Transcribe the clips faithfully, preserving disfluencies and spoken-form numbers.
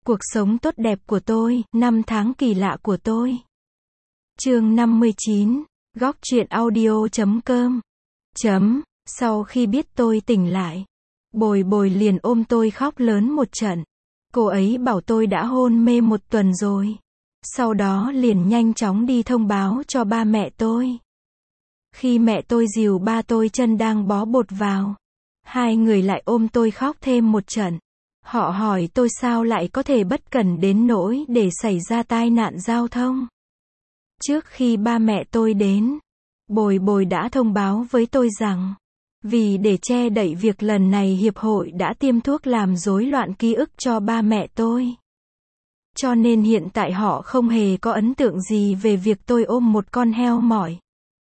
Cuộc sống tốt đẹp của tôi, năm tháng kỳ lạ của tôi. Chương năm mươi chín, góc truyện audio chấm com. Chấm, sau khi biết tôi tỉnh lại, Bồi Bồi liền ôm tôi khóc lớn một trận. Cô ấy bảo tôi đã hôn mê một tuần rồi. Sau đó liền nhanh chóng đi thông báo cho ba mẹ tôi. Khi mẹ tôi dìu ba tôi chân đang bó bột vào, hai người lại ôm tôi khóc thêm một trận. Họ hỏi tôi sao lại có thể bất cẩn đến nỗi để xảy ra tai nạn giao thông. Trước khi ba mẹ tôi đến, Bồi Bồi đã thông báo với tôi rằng, vì để che đậy việc lần này hiệp hội đã tiêm thuốc làm rối loạn ký ức cho ba mẹ tôi. Cho nên hiện tại họ không hề có ấn tượng gì về việc tôi ôm một con heo mỏi,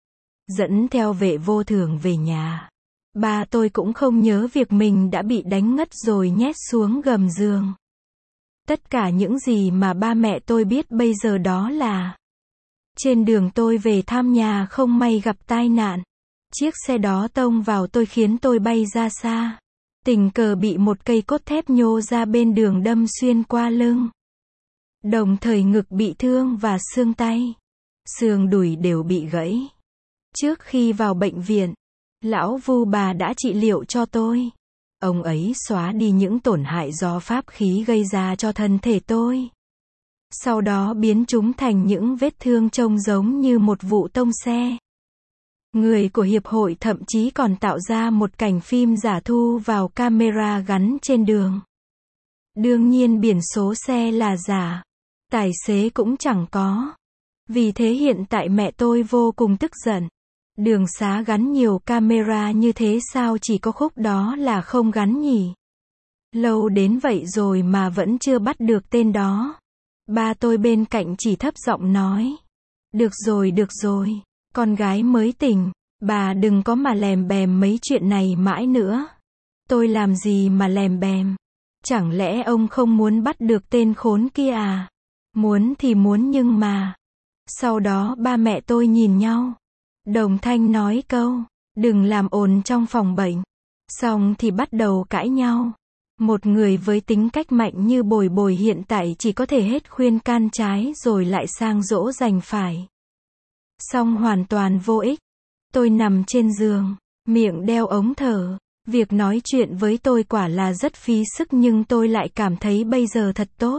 dẫn theo vệ vô thường về nhà. Ba tôi cũng không nhớ việc mình đã bị đánh ngất rồi nhét xuống gầm giường. Tất cả những gì mà ba mẹ tôi biết bây giờ đó là, trên đường tôi về thăm nhà không may gặp tai nạn. Chiếc xe đó tông vào tôi khiến tôi bay ra xa. Tình cờ bị một cây cốt thép nhô ra bên đường đâm xuyên qua lưng. Đồng thời ngực bị thương và xương tay, xương đùi đều bị gãy. Trước khi vào bệnh viện, lão Vu bà đã trị liệu cho tôi. Ông ấy xóa đi những tổn hại do pháp khí gây ra cho thân thể tôi. Sau đó biến chúng thành những vết thương trông giống như một vụ tông xe. Người của hiệp hội thậm chí còn tạo ra một cảnh phim giả thu vào camera gắn trên đường. Đương nhiên biển số xe là giả, tài xế cũng chẳng có. Vì thế hiện tại mẹ tôi vô cùng tức giận. Đường xá gắn nhiều camera như thế sao chỉ có khúc đó là không gắn nhỉ? Lâu đến vậy rồi mà vẫn chưa bắt được tên đó. Ba tôi bên cạnh chỉ thấp giọng nói. Được rồi được rồi, con gái mới tỉnh, bà đừng có mà lèm bèm mấy chuyện này mãi nữa. Tôi làm gì mà lèm bèm? Chẳng lẽ ông không muốn bắt được tên khốn kia à? Muốn thì muốn nhưng mà... Sau đó ba mẹ tôi nhìn nhau. Đồng thanh nói câu, đừng làm ồn trong phòng bệnh. Xong thì bắt đầu cãi nhau. Một người với tính cách mạnh như Bồi Bồi hiện tại chỉ có thể hết khuyên can trái rồi lại sang dỗ dành phải. Xong hoàn toàn vô ích. Tôi nằm trên giường, miệng đeo ống thở. Việc nói chuyện với tôi quả là rất phí sức nhưng tôi lại cảm thấy bây giờ thật tốt.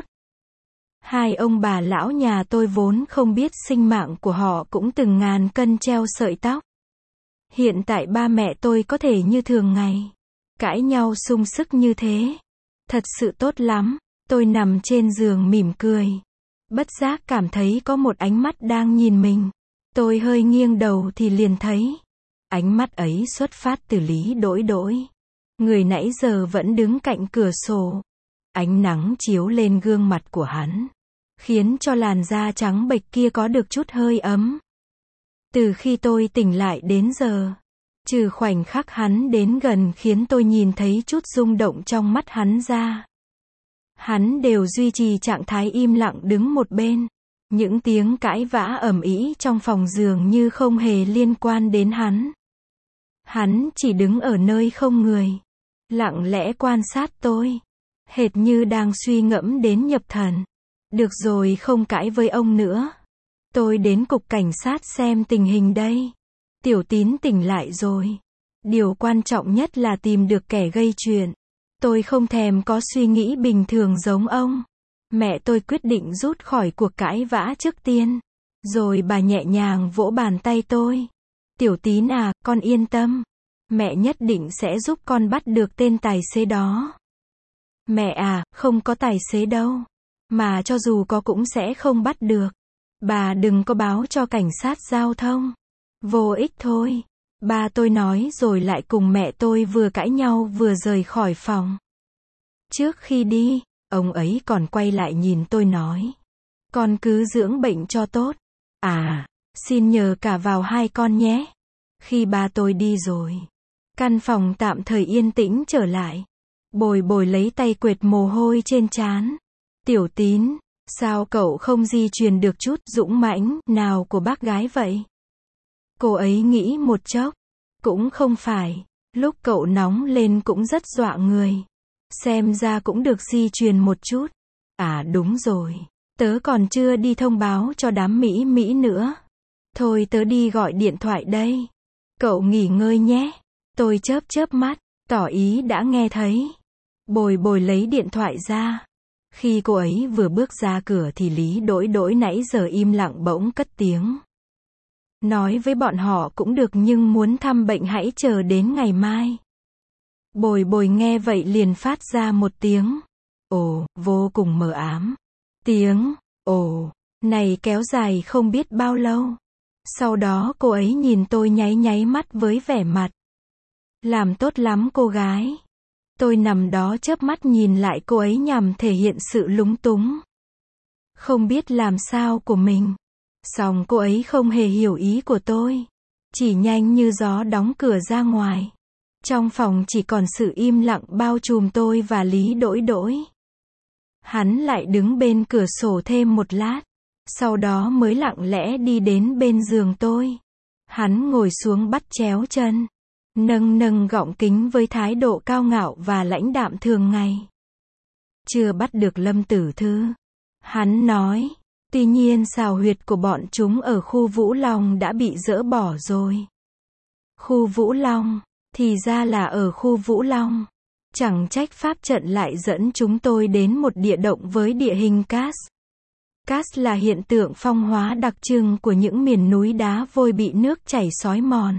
Hai ông bà lão nhà tôi vốn không biết sinh mạng của họ cũng từng ngàn cân treo sợi tóc. Hiện tại ba mẹ tôi có thể như thường ngày, cãi nhau sung sức như thế. Thật sự tốt lắm. Tôi nằm trên giường mỉm cười. Bất giác cảm thấy có một ánh mắt đang nhìn mình. Tôi hơi nghiêng đầu thì liền thấy. Ánh mắt ấy xuất phát từ Lý Đỗi Đỗi. Người nãy giờ vẫn đứng cạnh cửa sổ. Ánh nắng chiếu lên gương mặt của hắn, khiến cho làn da trắng bệch kia có được chút hơi ấm. Từ khi tôi tỉnh lại đến giờ, trừ khoảnh khắc hắn đến gần khiến tôi nhìn thấy chút rung động trong mắt hắn ra, hắn đều duy trì trạng thái im lặng đứng một bên. Những tiếng cãi vã ầm ĩ trong phòng dường như không hề liên quan đến hắn. Hắn chỉ đứng ở nơi không người, lặng lẽ quan sát tôi, hệt như đang suy ngẫm đến nhập thần. Được rồi, không cãi với ông nữa. Tôi đến cục cảnh sát xem tình hình đây. Tiểu Tín tỉnh lại rồi. Điều quan trọng nhất là tìm được kẻ gây chuyện. Tôi không thèm có suy nghĩ bình thường giống ông. Mẹ tôi quyết định rút khỏi cuộc cãi vã trước tiên. Rồi bà nhẹ nhàng vỗ bàn tay tôi. Tiểu Tín à, con yên tâm. Mẹ nhất định sẽ giúp con bắt được tên tài xế đó. Mẹ à, không có tài xế đâu. Mà cho dù có cũng sẽ không bắt được. Bà đừng có báo cho cảnh sát giao thông. Vô ích thôi. Ba tôi nói rồi lại cùng mẹ tôi vừa cãi nhau vừa rời khỏi phòng. Trước khi đi, ông ấy còn quay lại nhìn tôi nói. Con cứ dưỡng bệnh cho tốt. À, xin nhờ cả vào hai con nhé. Khi ba tôi đi rồi, căn phòng tạm thời yên tĩnh trở lại. Bồi Bồi lấy tay quệt mồ hôi trên trán. Tiểu Tín, sao cậu không di truyền được chút dũng mãnh nào của bác gái vậy? Cô ấy nghĩ một chốc. Cũng không phải, lúc cậu nóng lên cũng rất dọa người. Xem ra cũng được di truyền một chút. À đúng rồi. Tớ còn chưa đi thông báo cho đám Mỹ Mỹ nữa. Thôi tớ đi gọi điện thoại đây. Cậu nghỉ ngơi nhé. Tôi chớp chớp mắt, tỏ ý đã nghe thấy. Bồi bồi lấy điện thoại ra. Khi cô ấy vừa bước ra cửa thì Lý Đỗi Đỗi nãy giờ im lặng bỗng cất tiếng. Nói với bọn họ cũng được nhưng muốn thăm bệnh hãy chờ đến ngày mai. Bồi bồi nghe vậy liền phát ra một tiếng ồ, vô cùng mờ ám. Tiếng ồ này kéo dài không biết bao lâu. Sau đó cô ấy nhìn tôi nháy nháy mắt với vẻ mặt. Làm tốt lắm cô gái. Tôi nằm đó chớp mắt nhìn lại cô ấy nhằm thể hiện sự lúng túng. Không biết làm sao của mình. Song cô ấy không hề hiểu ý của tôi. Chỉ nhanh như gió đóng cửa ra ngoài. Trong phòng chỉ còn sự im lặng bao trùm tôi và Lý Đỗi Đỗi. Hắn lại đứng bên cửa sổ thêm một lát. Sau đó mới lặng lẽ đi đến bên giường tôi. Hắn ngồi xuống bắt chéo chân. Nâng nâng gọng kính với thái độ cao ngạo và lãnh đạm thường ngày. Chưa bắt được Lâm Tử Thư. Hắn nói. Tuy nhiên xào huyệt của bọn chúng ở khu Vũ Long đã bị dỡ bỏ rồi. Khu Vũ Long. Thì ra là ở khu Vũ Long. Chẳng trách pháp trận lại dẫn chúng tôi đến một địa động với địa hình karst. Karst là hiện tượng phong hóa đặc trưng của những miền núi đá vôi bị nước chảy xói mòn.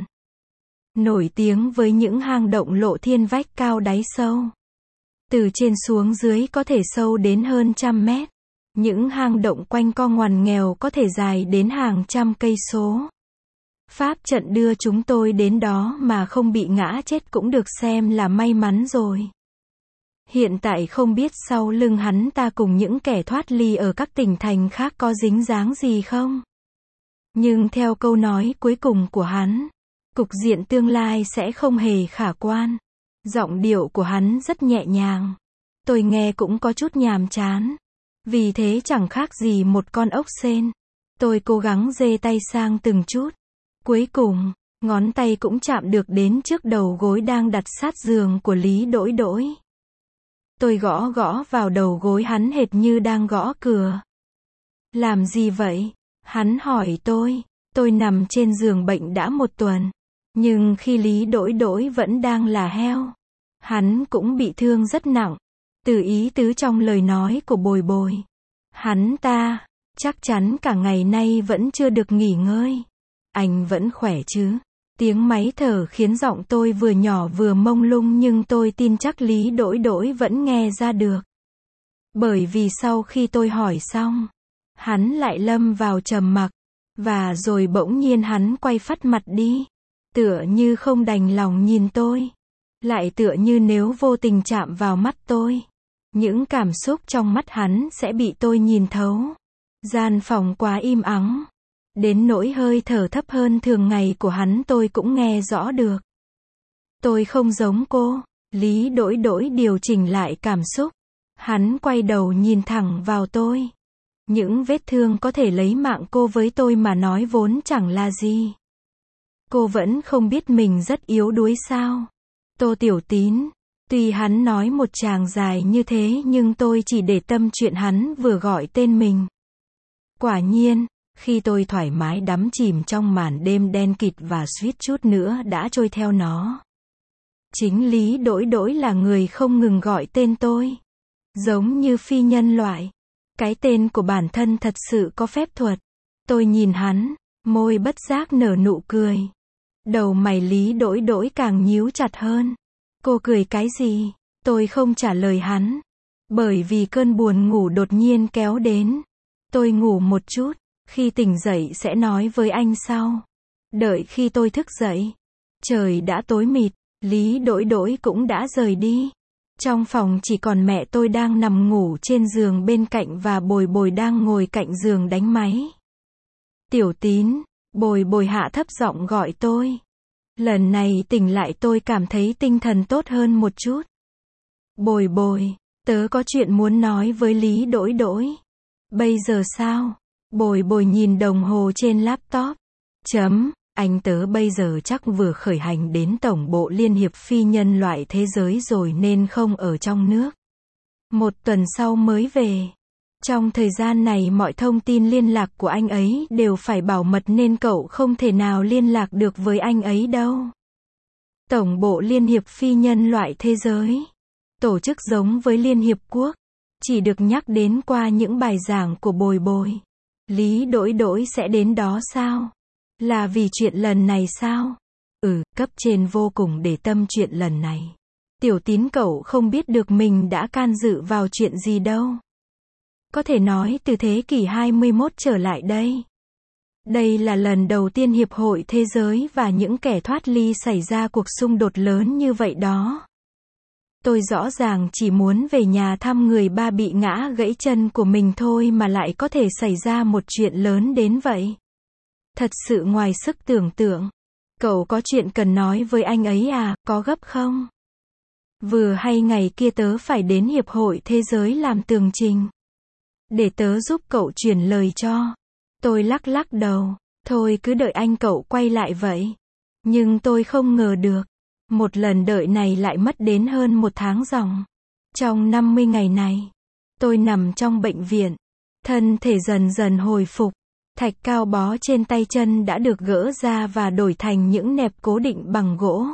Nổi tiếng với những hang động lộ thiên vách cao đáy sâu. Từ trên xuống dưới có thể sâu đến hơn trăm mét. Những hang động quanh co ngoằn nghèo có thể dài đến hàng trăm cây số. Pháp trận đưa chúng tôi đến đó mà không bị ngã chết cũng được xem là may mắn rồi. Hiện tại không biết sau lưng hắn ta cùng những kẻ thoát ly ở các tỉnh thành khác có dính dáng gì không? Nhưng theo câu nói cuối cùng của hắn, cục diện tương lai sẽ không hề khả quan. Giọng điệu của hắn rất nhẹ nhàng. Tôi nghe cũng có chút nhàm chán. Vì thế chẳng khác gì một con ốc sên. Tôi cố gắng giơ tay sang từng chút. Cuối cùng, ngón tay cũng chạm được đến trước đầu gối đang đặt sát giường của Lý Đỗi Đỗi. Tôi gõ gõ vào đầu gối hắn hệt như đang gõ cửa. Làm gì vậy? Hắn hỏi tôi. Tôi nằm trên giường bệnh đã một tuần. Nhưng khi Lý Đỗi Đỗi vẫn đang là heo. Hắn cũng bị thương rất nặng. Từ ý tứ trong lời nói của Bồi Bồi. Hắn ta, chắc chắn cả ngày nay vẫn chưa được nghỉ ngơi. Anh vẫn khỏe chứ? Tiếng máy thở khiến giọng tôi vừa nhỏ vừa mông lung nhưng tôi tin chắc Lý Đỗi Đỗi vẫn nghe ra được. Bởi vì sau khi tôi hỏi xong, hắn lại lâm vào trầm mặc. Và rồi bỗng nhiên hắn quay phắt mặt đi. Tựa như không đành lòng nhìn tôi. Lại tựa như nếu vô tình chạm vào mắt tôi. Những cảm xúc trong mắt hắn sẽ bị tôi nhìn thấu. Gian phòng quá im ắng. Đến nỗi hơi thở thấp hơn thường ngày của hắn tôi cũng nghe rõ được. Tôi không giống cô. Lý Đỗi Đỗi điều chỉnh lại cảm xúc. Hắn quay đầu nhìn thẳng vào tôi. Những vết thương có thể lấy mạng cô với tôi mà nói vốn chẳng là gì. Cô vẫn không biết mình rất yếu đuối sao? Tô Tiểu Tín. Tuy hắn nói một tràng dài như thế nhưng tôi chỉ để tâm chuyện hắn vừa gọi tên mình. Quả nhiên, khi tôi thoải mái đắm chìm trong màn đêm đen kịt và suýt chút nữa đã trôi theo nó. Chính Lý Đỗi Đỗi là người không ngừng gọi tên tôi. Giống như phi nhân loại. Cái tên của bản thân thật sự có phép thuật. Tôi nhìn hắn, môi bất giác nở nụ cười. Đầu mày Lý Đỗi Đỗi càng nhíu chặt hơn. Cô cười cái gì? Tôi không trả lời hắn. Bởi vì cơn buồn ngủ đột nhiên kéo đến. Tôi ngủ một chút. Khi tỉnh dậy sẽ nói với anh sau. Đợi khi tôi thức dậy. Trời đã tối mịt. Lý Đỗi Đỗi cũng đã rời đi. Trong phòng chỉ còn mẹ tôi đang nằm ngủ trên giường bên cạnh và Bồi Bồi đang ngồi cạnh giường đánh máy. Tiểu Tín. Bồi Bồi hạ thấp giọng gọi tôi. Lần này tỉnh lại tôi cảm thấy tinh thần tốt hơn một chút. Bồi Bồi, tớ có chuyện muốn nói với Lý Đỗi Đỗi. Bây giờ sao? Bồi Bồi nhìn đồng hồ trên laptop. Chấm, anh tớ bây giờ chắc vừa khởi hành đến Tổng bộ Liên hiệp Phi nhân loại thế giới rồi nên không ở trong nước. Một tuần sau mới về. Trong thời gian này mọi thông tin liên lạc của anh ấy đều phải bảo mật nên cậu không thể nào liên lạc được với anh ấy đâu. Tổng bộ Liên hiệp Phi nhân loại thế giới, tổ chức giống với Liên Hiệp Quốc, chỉ được nhắc đến qua những bài giảng của Bồi Bồi. Lý Đỗi Đỗi sẽ đến đó sao? Là vì chuyện lần này sao? Ừ, cấp trên vô cùng để tâm chuyện lần này. Tiểu Tín cậu không biết được mình đã can dự vào chuyện gì đâu. Có thể nói từ thế kỷ hai mươi mốt trở lại đây. Đây là lần đầu tiên Hiệp hội Thế giới và những kẻ thoát ly xảy ra cuộc xung đột lớn như vậy đó. Tôi rõ ràng chỉ muốn về nhà thăm người ba bị ngã gãy chân của mình thôi mà lại có thể xảy ra một chuyện lớn đến vậy. Thật sự ngoài sức tưởng tượng. Cậu có chuyện cần nói với anh ấy à, có gấp không? Vừa hay ngày kia tớ phải đến Hiệp hội Thế giới làm tường trình. Để tớ giúp cậu chuyển lời cho. Tôi lắc lắc đầu. Thôi cứ đợi anh cậu quay lại vậy. Nhưng tôi không ngờ được. Một lần đợi này lại mất đến hơn một tháng ròng. Trong năm mươi ngày này, tôi nằm trong bệnh viện. Thân thể dần dần hồi phục. Thạch cao bó trên tay chân đã được gỡ ra và đổi thành những nẹp cố định bằng gỗ.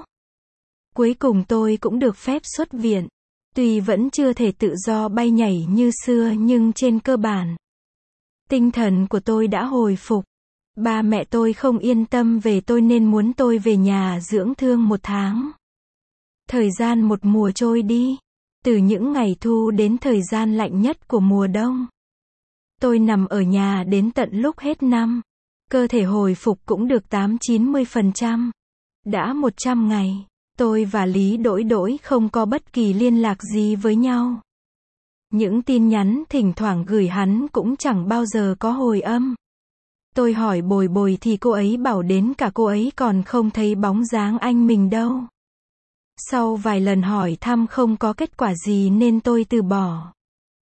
Cuối cùng tôi cũng được phép xuất viện. Tuy vẫn chưa thể tự do bay nhảy như xưa nhưng trên cơ bản, tinh thần của tôi đã hồi phục. Ba mẹ tôi không yên tâm về tôi nên muốn tôi về nhà dưỡng thương một tháng. Thời gian một mùa trôi đi. Từ những ngày thu đến thời gian lạnh nhất của mùa đông. Tôi nằm ở nhà đến tận lúc hết năm. Cơ thể hồi phục cũng được tám chín mươi phần trăm. Đã một trăm ngày, tôi và Lý Đỗi Đỗi không có bất kỳ liên lạc gì với nhau. Những tin nhắn thỉnh thoảng gửi hắn cũng chẳng bao giờ có hồi âm. Tôi hỏi Bồi Bồi thì cô ấy bảo đến cả cô ấy còn không thấy bóng dáng anh mình đâu. Sau vài lần hỏi thăm không có kết quả gì nên tôi từ bỏ.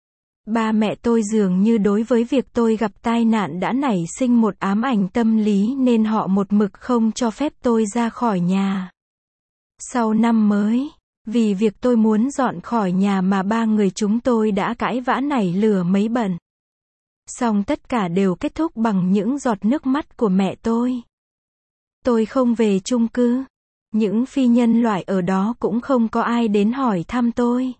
Ba mẹ tôi dường như đối với việc tôi gặp tai nạn đã nảy sinh một ám ảnh tâm lý nên họ một mực không cho phép tôi ra khỏi nhà. Sau năm mới, vì việc tôi muốn dọn khỏi nhà mà ba người chúng tôi đã cãi vã nảy lửa mấy bận. Song tất cả đều kết thúc bằng những giọt nước mắt của mẹ tôi. Tôi không về chung cư. Những phi nhân loại ở đó cũng không có ai đến hỏi thăm tôi.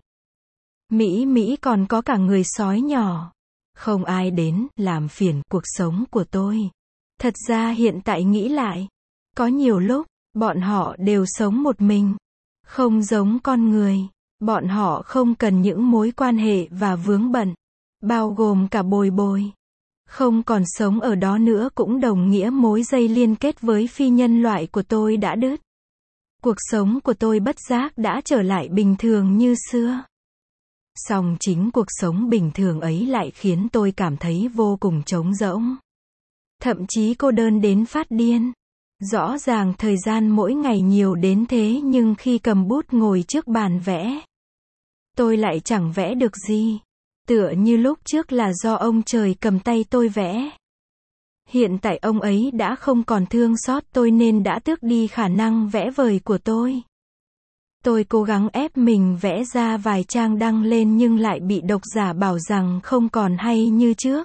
Mỹ Mỹ còn có cả người sói nhỏ. Không ai đến làm phiền cuộc sống của tôi. Thật ra hiện tại nghĩ lại, có nhiều lúc, bọn họ đều sống một mình. Không giống con người. Bọn họ không cần những mối quan hệ và vướng bận. Bao gồm cả Bồi Bồi. Không còn sống ở đó nữa cũng đồng nghĩa mối dây liên kết với phi nhân loại của tôi đã đứt. Cuộc sống của tôi bất giác đã trở lại bình thường như xưa. Song chính cuộc sống bình thường ấy lại khiến tôi cảm thấy vô cùng trống rỗng. Thậm chí cô đơn đến phát điên. Rõ ràng thời gian mỗi ngày nhiều đến thế nhưng khi cầm bút ngồi trước bàn vẽ, tôi lại chẳng vẽ được gì. Tựa như lúc trước là do ông trời cầm tay tôi vẽ. Hiện tại ông ấy đã không còn thương xót tôi nên đã tước đi khả năng vẽ vời của tôi. Tôi cố gắng ép mình vẽ ra vài trang đăng lên nhưng lại bị độc giả bảo rằng không còn hay như trước.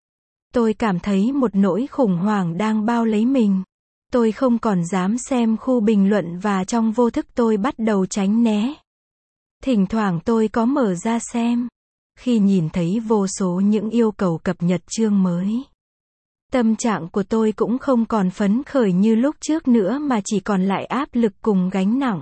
Tôi cảm thấy một nỗi khủng hoảng đang bao lấy mình. Tôi không còn dám xem khu bình luận và trong vô thức tôi bắt đầu tránh né. Thỉnh thoảng tôi có mở ra xem. Khi nhìn thấy vô số những yêu cầu cập nhật chương mới, tâm trạng của tôi cũng không còn phấn khởi như lúc trước nữa mà chỉ còn lại áp lực cùng gánh nặng.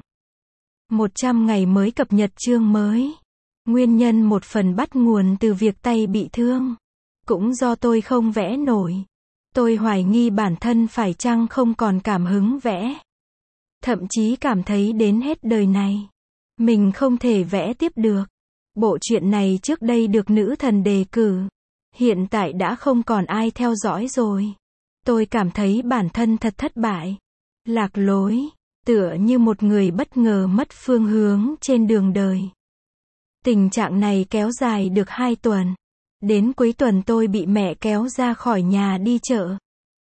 một trăm ngày mới cập nhật chương mới. Nguyên nhân một phần bắt nguồn từ việc tay bị thương. Cũng do tôi không vẽ nổi. Tôi hoài nghi bản thân phải chăng không còn cảm hứng vẽ. Thậm chí cảm thấy đến hết đời này, mình không thể vẽ tiếp được. Bộ truyện này trước đây được nữ thần đề cử. Hiện tại đã không còn ai theo dõi rồi. Tôi cảm thấy bản thân thật thất bại. Lạc lối. Tựa như một người bất ngờ mất phương hướng trên đường đời. Tình trạng này kéo dài được hai tuần. Đến cuối tuần tôi bị mẹ kéo ra khỏi nhà đi chợ.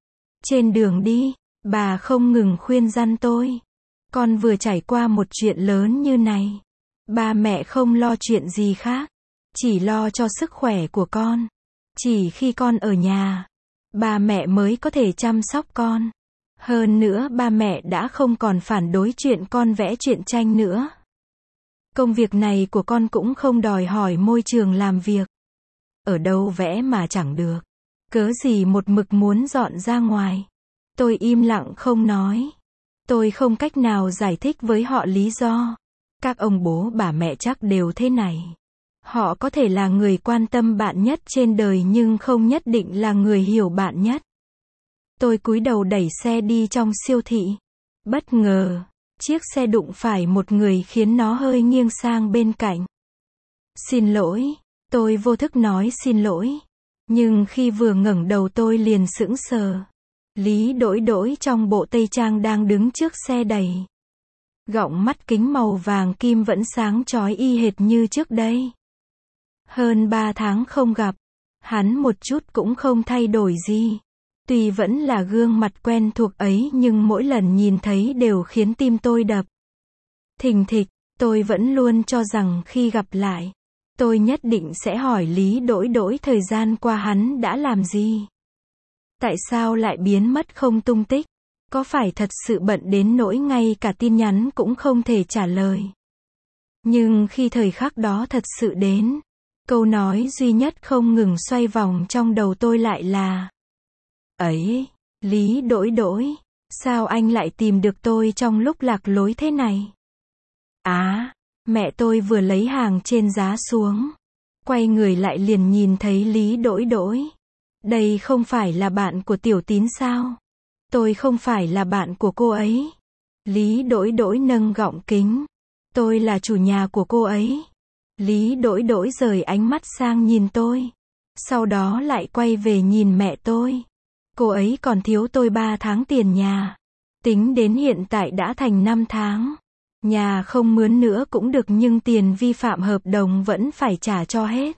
Trên đường đi, bà không ngừng khuyên răn tôi. Con vừa trải qua một chuyện lớn như này. Ba mẹ không lo chuyện gì khác. chỉ lo cho sức khỏe của con. Chỉ khi con ở nhà, ba mẹ mới có thể chăm sóc con. Hơn nữa ba mẹ đã không còn phản đối chuyện con vẽ truyện tranh nữa. Công việc này của con cũng không đòi hỏi môi trường làm việc. Ở đâu vẽ mà chẳng được. Cớ gì một mực muốn dọn ra ngoài. Tôi im lặng không nói. Tôi không cách nào giải thích với họ lý do. Các ông bố bà mẹ chắc đều thế này. Họ có thể là người quan tâm bạn nhất trên đời nhưng không nhất định là người hiểu bạn nhất. Tôi cúi đầu đẩy xe đi trong siêu thị. Bất ngờ, chiếc xe đụng phải một người khiến nó hơi nghiêng sang bên cạnh. Xin lỗi, tôi vô thức nói xin lỗi. Nhưng khi vừa ngẩng đầu tôi liền sững sờ. Lý Đỗi Đỗi trong bộ tây trang đang đứng trước xe đẩy. Gọng mắt kính màu vàng kim vẫn sáng chói y hệt như trước đây. Hơn ba tháng không gặp, hắn một chút cũng không thay đổi gì. Tuy vẫn là gương mặt quen thuộc ấy nhưng mỗi lần nhìn thấy đều khiến tim tôi đập thình thịch. Tôi vẫn luôn cho rằng khi gặp lại, tôi nhất định sẽ hỏi Lý Đỗi Đỗi thời gian qua hắn đã làm gì. Tại sao lại biến mất không tung tích? Có phải thật sự bận đến nỗi ngay cả tin nhắn cũng không thể trả lời? Nhưng khi thời khắc đó thật sự đến, câu nói duy nhất không ngừng xoay vòng trong đầu tôi lại là: ấy, Lý Đỗi Đỗi, sao anh lại tìm được tôi trong lúc lạc lối thế này? Á, à, mẹ tôi vừa lấy hàng trên giá xuống. Quay người lại liền nhìn thấy Lý Đỗi Đỗi. Đây không phải là bạn của Tiểu Tín sao? Tôi không phải là bạn của cô ấy. Lý Đỗi Đỗi nâng gọng kính. Tôi là chủ nhà của cô ấy. Lý Đỗi Đỗi rời ánh mắt sang nhìn tôi. Sau đó lại quay về nhìn mẹ tôi. Cô ấy còn thiếu tôi ba tháng tiền nhà. Tính đến hiện tại đã thành năm tháng. Nhà không mướn nữa cũng được nhưng tiền vi phạm hợp đồng vẫn phải trả cho hết.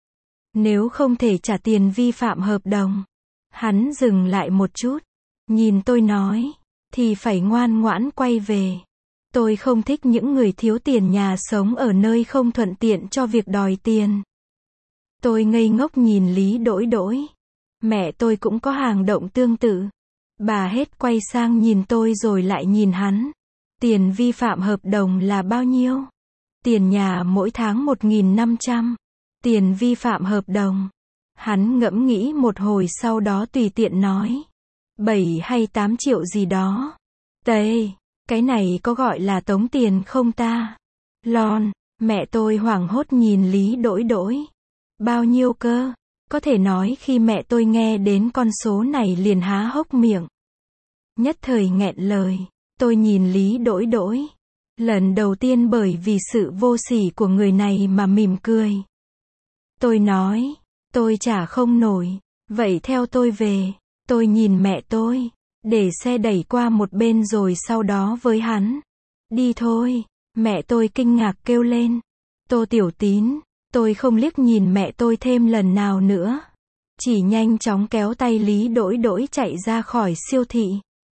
Nếu không thể trả tiền vi phạm hợp đồng, hắn dừng lại một chút, nhìn tôi nói, thì phải ngoan ngoãn quay về. Tôi không thích những người thiếu tiền nhà sống ở nơi không thuận tiện cho việc đòi tiền. Tôi ngây ngốc nhìn Lý Đỗi Đỗi. Mẹ tôi cũng có hành động tương tự. Bà hết quay sang nhìn tôi rồi lại nhìn hắn. Tiền vi phạm hợp đồng là bao nhiêu? Tiền nhà mỗi tháng một nghìn năm trăm. Tiền vi phạm hợp đồng. Hắn ngẫm nghĩ một hồi sau đó tùy tiện nói. bảy hay tám triệu gì đó. Tê, cái này có gọi là tống tiền không ta? Lon, mẹ tôi hoảng hốt nhìn Lý Đỗi Đỗi. Bao nhiêu cơ? Có thể nói khi mẹ tôi nghe đến con số này liền há hốc miệng. Nhất thời nghẹn lời. Tôi nhìn Lý Đỗi Đỗi. Lần đầu tiên bởi vì sự vô sỉ của người này mà mỉm cười. Tôi nói, tôi trả không nổi, vậy theo tôi về. Tôi nhìn mẹ tôi, để xe đẩy qua một bên rồi sau đó với hắn. Đi thôi, mẹ tôi kinh ngạc kêu lên. Tô Tiểu Tín, tôi không liếc nhìn mẹ tôi thêm lần nào nữa. Chỉ nhanh chóng kéo tay Lý Đỗi Đỗi chạy ra khỏi siêu thị.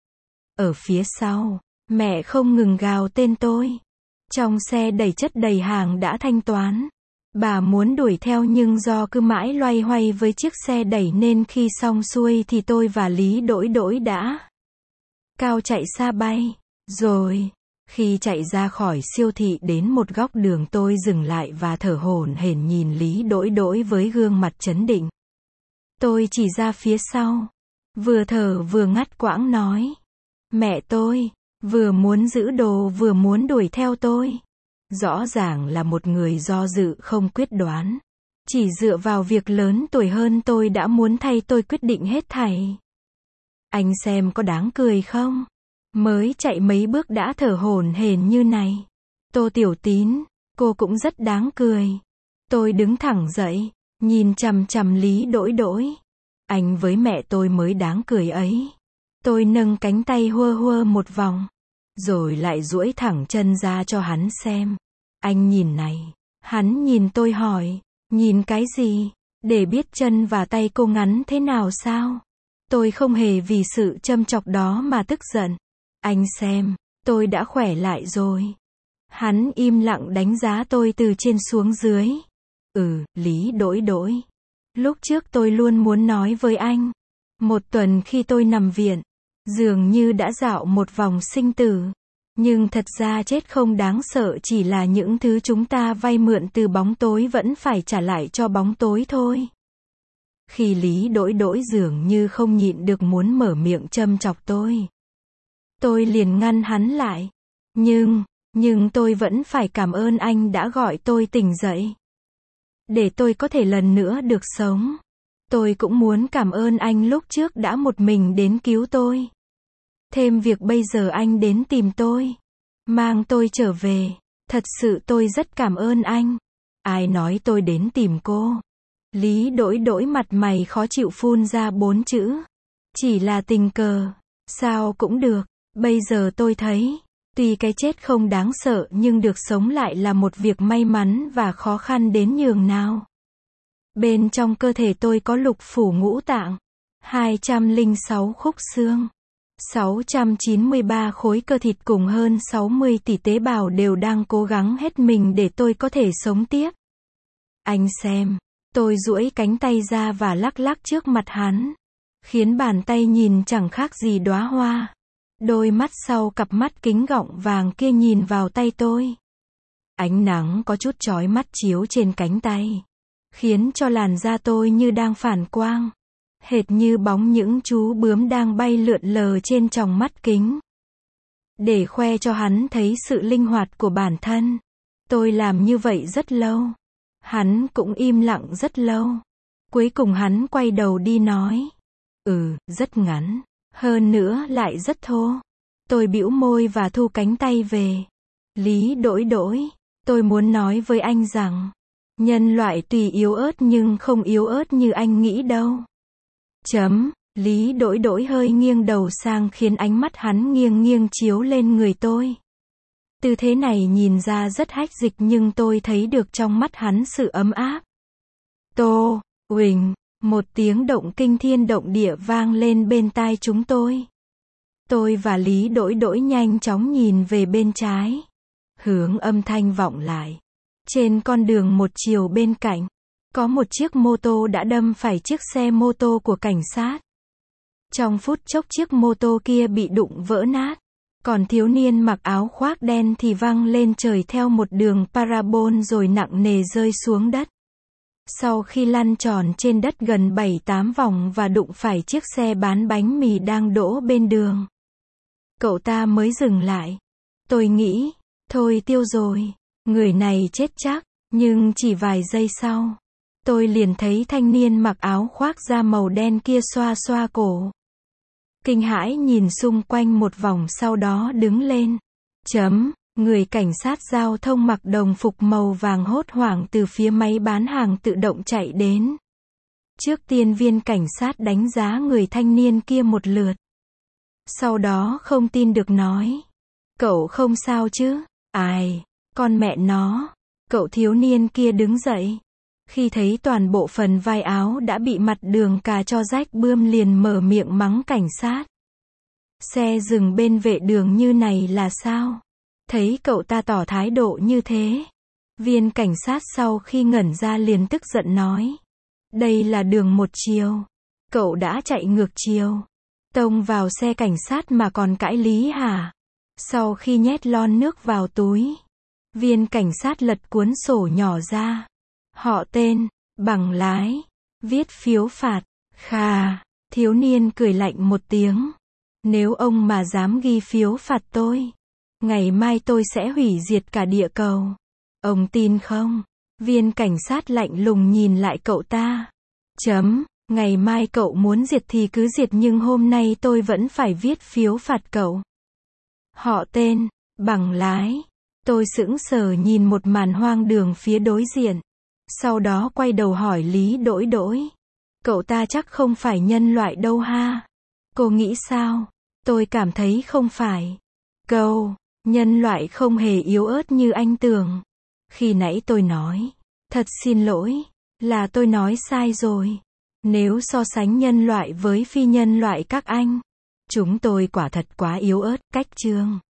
Ở phía sau, mẹ không ngừng gào tên tôi. Trong xe đẩy chất đầy hàng đã thanh toán. Bà muốn đuổi theo nhưng do cứ mãi loay hoay với chiếc xe đẩy nên khi xong xuôi thì tôi và Lý Đỗi Đỗi đã cao chạy xa bay. Rồi, khi chạy ra khỏi siêu thị đến một góc đường tôi dừng lại và thở hổn hển nhìn Lý Đỗi Đỗi với gương mặt trấn định. Tôi chỉ ra phía sau. Vừa thở vừa ngắt quãng nói. Mẹ tôi, vừa muốn giữ đồ vừa muốn đuổi theo tôi. Rõ ràng là một người do dự không quyết đoán. Chỉ dựa vào việc lớn tuổi hơn tôi đã muốn thay tôi quyết định hết thảy. Anh xem có đáng cười không? Mới chạy mấy bước đã thở hổn hển như này. Tô Tiểu Tín, cô cũng rất đáng cười. Tôi đứng thẳng dậy, nhìn chằm chằm Lý Đỗi Đỗi. Anh với mẹ tôi mới đáng cười ấy. Tôi nâng cánh tay hua hua một vòng, rồi lại duỗi thẳng chân ra cho hắn xem. Anh nhìn này. Hắn nhìn tôi hỏi, nhìn cái gì? Để biết chân và tay cô ngắn thế nào sao? Tôi không hề vì sự châm chọc đó mà tức giận. Anh xem, tôi đã khỏe lại rồi. Hắn im lặng đánh giá tôi từ trên xuống dưới. Ừ, Lý Đỗi Đỗi. Lúc trước tôi luôn muốn nói với anh. Một tuần khi tôi nằm viện, dường như đã dạo một vòng sinh tử. Nhưng thật ra chết không đáng sợ, chỉ là những thứ chúng ta vay mượn từ bóng tối vẫn phải trả lại cho bóng tối thôi. Khi Lý Đỗi Đỗi dường như không nhịn được muốn mở miệng châm chọc tôi, tôi liền ngăn hắn lại. Nhưng, nhưng tôi vẫn phải cảm ơn anh đã gọi tôi tỉnh dậy, để tôi có thể lần nữa được sống. Tôi cũng muốn cảm ơn anh lúc trước đã một mình đến cứu tôi. Thêm việc bây giờ anh đến tìm tôi, mang tôi trở về. Thật sự tôi rất cảm ơn anh. Ai nói tôi đến tìm cô? Lý Đỗi Đỗi mặt mày khó chịu phun ra bốn chữ. Chỉ là tình cờ. Sao cũng được. Bây giờ tôi thấy, tuy cái chết không đáng sợ nhưng được sống lại là một việc may mắn và khó khăn đến nhường nào. Bên trong cơ thể tôi có lục phủ ngũ tạng, hai trăm lẻ sáu khúc xương, sáu trăm chín mươi ba khối cơ thịt cùng hơn sáu mươi tỷ tế bào đều đang cố gắng hết mình để tôi có thể sống tiếp. Anh xem, tôi duỗi cánh tay ra và lắc lắc trước mặt hắn, khiến bàn tay nhìn chẳng khác gì đóa hoa. Đôi mắt sau cặp mắt kính gọng vàng kia nhìn vào tay tôi. Ánh nắng có chút chói mắt chiếu trên cánh tay, khiến cho làn da tôi như đang phản quang, hệt như bóng những chú bướm đang bay lượn lờ trên tròng mắt kính. Để khoe cho hắn thấy sự linh hoạt của bản thân, tôi làm như vậy rất lâu. Hắn cũng im lặng rất lâu. Cuối cùng hắn quay đầu đi nói, ừ, rất ngắn, hơn nữa lại rất thô. Tôi bĩu môi và thu cánh tay về. Lý Đỗi Đỗi, tôi muốn nói với anh rằng, nhân loại tuy yếu ớt nhưng không yếu ớt như anh nghĩ đâu. Chấm. Lý Đỗi Đỗi hơi nghiêng đầu sang khiến ánh mắt hắn nghiêng nghiêng chiếu lên người tôi. Tư thế này nhìn ra rất hách dịch nhưng tôi thấy được trong mắt hắn sự ấm áp. Tô, uỳnh, một tiếng động kinh thiên động địa vang lên bên tai chúng tôi. Tôi và Lý Đỗi Đỗi nhanh chóng nhìn về bên trái, hướng âm thanh vọng lại. Trên con đường một chiều bên cạnh, có một chiếc mô tô đã đâm phải chiếc xe mô tô của cảnh sát. Trong phút chốc chiếc mô tô kia bị đụng vỡ nát, còn thiếu niên mặc áo khoác đen thì văng lên trời theo một đường parabol rồi nặng nề rơi xuống đất. Sau khi lăn tròn trên đất gần bảy tám vòng và đụng phải chiếc xe bán bánh mì đang đỗ bên đường, cậu ta mới dừng lại. Tôi nghĩ, thôi tiêu rồi, người này chết chắc. Nhưng chỉ vài giây sau, tôi liền thấy thanh niên mặc áo khoác da màu đen kia xoa xoa cổ, kinh hãi nhìn xung quanh một vòng sau đó đứng lên. Chấm. Người cảnh sát giao thông mặc đồng phục màu vàng hốt hoảng từ phía máy bán hàng tự động chạy đến. Trước tiên viên cảnh sát đánh giá người thanh niên kia một lượt. Sau đó không tin được nói, cậu không sao chứ? Ai, con mẹ nó. Cậu thiếu niên kia đứng dậy. Khi thấy toàn bộ phần vai áo đã bị mặt đường cà cho rách bươm liền mở miệng mắng cảnh sát. Xe dừng bên vệ đường như này là sao? Thấy cậu ta tỏ thái độ như thế, viên cảnh sát sau khi ngẩn ra liền tức giận nói, đây là đường một chiều, cậu đã chạy ngược chiều, tông vào xe cảnh sát mà còn cãi lý hả? Sau khi nhét lon nước vào túi, viên cảnh sát lật cuốn sổ nhỏ ra, họ tên, bằng lái, viết phiếu phạt. Khà, thiếu niên cười lạnh một tiếng, nếu ông mà dám ghi phiếu phạt tôi, ngày mai tôi sẽ hủy diệt cả địa cầu. Ông tin không? Viên cảnh sát lạnh lùng nhìn lại cậu ta. Chấm. Ngày mai cậu muốn diệt thì cứ diệt nhưng hôm nay tôi vẫn phải viết phiếu phạt cậu. Họ tên, bằng lái. Tôi sững sờ nhìn một màn hoang đường phía đối diện. Sau đó quay đầu hỏi Lý Đỗi Đỗi. Cậu ta chắc không phải nhân loại đâu ha? Cô nghĩ sao? Tôi cảm thấy không phải. Câu, nhân loại không hề yếu ớt như anh tưởng. Khi nãy tôi nói, thật xin lỗi, là tôi nói sai rồi. Nếu so sánh nhân loại với phi nhân loại các anh, chúng tôi quả thật quá yếu ớt. Cách chương